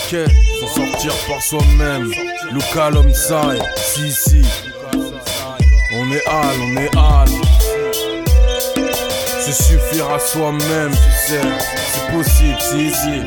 Ok, s'en sortir par soi-même. Luca Lomsai, si. On est Al. Se suffire à soi-même, tu sais. C'est possible, si.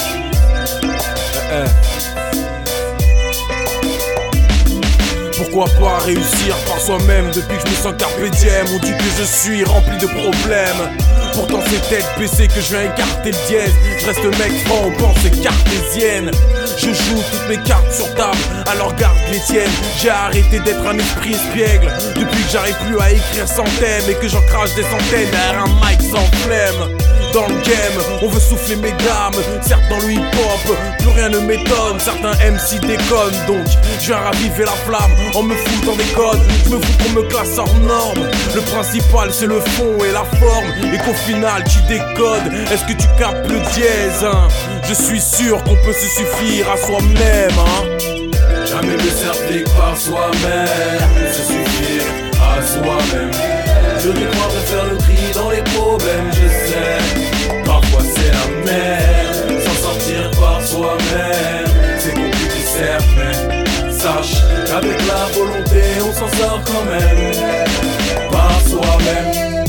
Pourquoi pas réussir par soi-même depuis que je me sens carpe diem. On dit que je suis rempli de problèmes. Pourtant c'est tête baissée que je viens écarter le dièse. Je reste mec franc aux pensées cartésiennes. Je joue toutes mes cartes sur table, alors garde les tiennes. J'ai arrêté d'être un esprit espiègle depuis que j'arrive plus à écrire sans thème et que j'en crache des centaines derrière un mic sans flemme. Dans le game, on veut souffler mes gammes. Certes dans le hip-hop, plus rien ne m'étonne. Certains MC déconnent, donc je viens raviver la flamme en me foutant des codes. Je me fous qu'on me classe hors norme. Le principal c'est le fond et la forme, et qu'au final tu décodes. Est-ce que tu captes le dièse, hein? Je suis sûr qu'on peut se suffire à soi-même, hein? Jamais ne s'applique par soi-même. Se suffire à soi-même. Je décrois de faire le tri dans les problèmes, je sais. Parfois c'est la merde. S'en sortir par soi-même, c'est compliqué certes, mais sache qu'avec la volonté on s'en sort quand même. Par soi-même.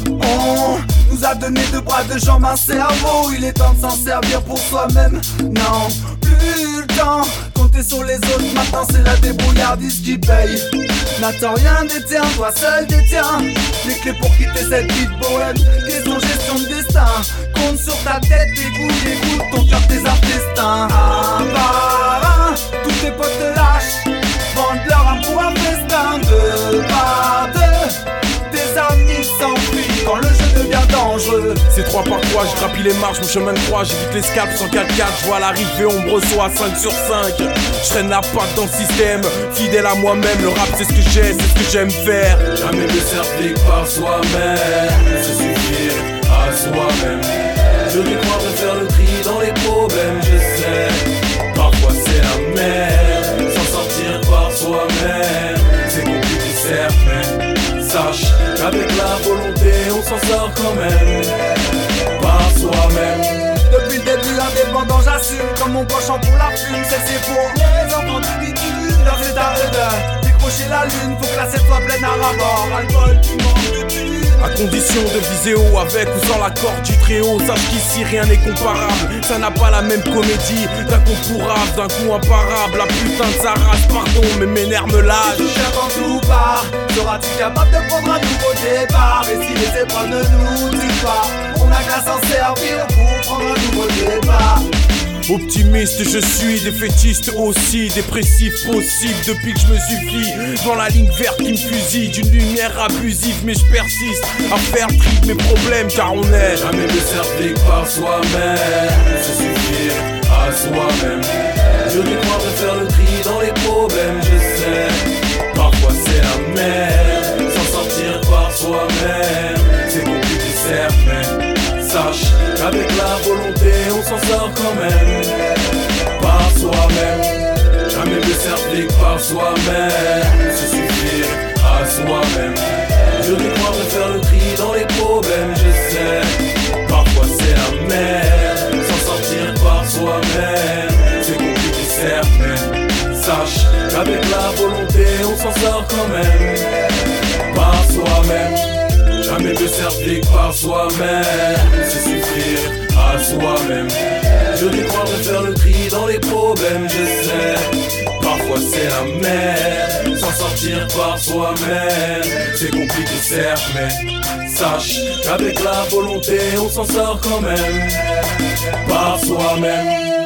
On nous a donné deux bras, deux jambes, un cerveau. Il est temps de s'en servir pour soi-même. Non, plus le temps. Compter sur les autres, maintenant c'est la débrouillardise qui paye. N'attends rien des tiens, toi seul détiens les clés pour quitter cette vie de bohème. Question gestion de destin. Compte sur ta tête, tes goûts, écoute ton cœur, tes intestins. Un par un, tous tes potes te lâchent, vendent leur âme pour un festin. Deux par deux, tes amis s'enfuient quand le jeu devient dangereux. C'est 3 par 3, je grappille les marches, mon chemin de croix. J'évite les scalps sans 4-4, je vois l'arrivée ombre soit 5 sur 5. Je traîne la patte dans le système, fidèle à moi-même. Le rap c'est ce que j'ai, c'est ce que j'aime faire. Jamais ne s'applique par soi-même. Se suffire à soi-même. Je décrois de faire le tri dans les problèmes, je sais. Parfois c'est la merde. S'en sortir par soi-même, c'est compliqué certes, mais sache qu'avec la volonté on s'en sort quand même. Par soi-même. Depuis le début indépendant j'assume, comme mon penchant pour la fume. C'est pour les enfants du bitume. L'heure c'est à eux de décrocher la lune. Faut que la scène soit pleine à rabord. Alcool, piment, de thunes. À condition de viser haut, avec ou sans l'accord du très haut. Sache qu'ici rien n'est comparable. Ça n'a pas la même comédie. D'un coup pourrable, d'un coup imparable. La putain de sa race, pardon, mais mes nerfs me lâchent. Si tout quand tout part, seras-tu capable de prendre un nouveau départ? Et si les épreuves ne nous tuent pas, on a qu'à s'en servir pour prendre un nouveau départ. Optimiste je suis, défaitiste aussi, dépressif possible depuis que je me suffis. Dans la ligne verte qui me fusille, d'une lumière abusive, mais je persiste à faire tri de mes problèmes car on est jamais ne s'applique par soi-même. Se suffire à soi-même. Je décrois de faire le tri dans les problèmes, je sais. Parfois c'est la merde. S'en sortir par soi-même, c'est compliqué certes, mais sache qu'avec la volonté on s'en sort quand même. Par soi-même. Jamais ne s'applique par soi-même. Se suffire à soi-même. Je décrois de faire le tri dans les problèmes, je sais. Parfois c'est la merde. S'en sortir par soi-même, c'est compliqué certes, mais sache qu'avec la volonté on s'en sort quand même. Par soi-même. Jamais ne s'applique par soi-même. Se suffire à soi-même. Je décrois de faire le tri dans les problèmes, je sais. Parfois c'est la merde. S'en sortir par soi-même, c'est compliqué certes, mais sache qu'avec la volonté on s'en sort quand même. Par soi-même.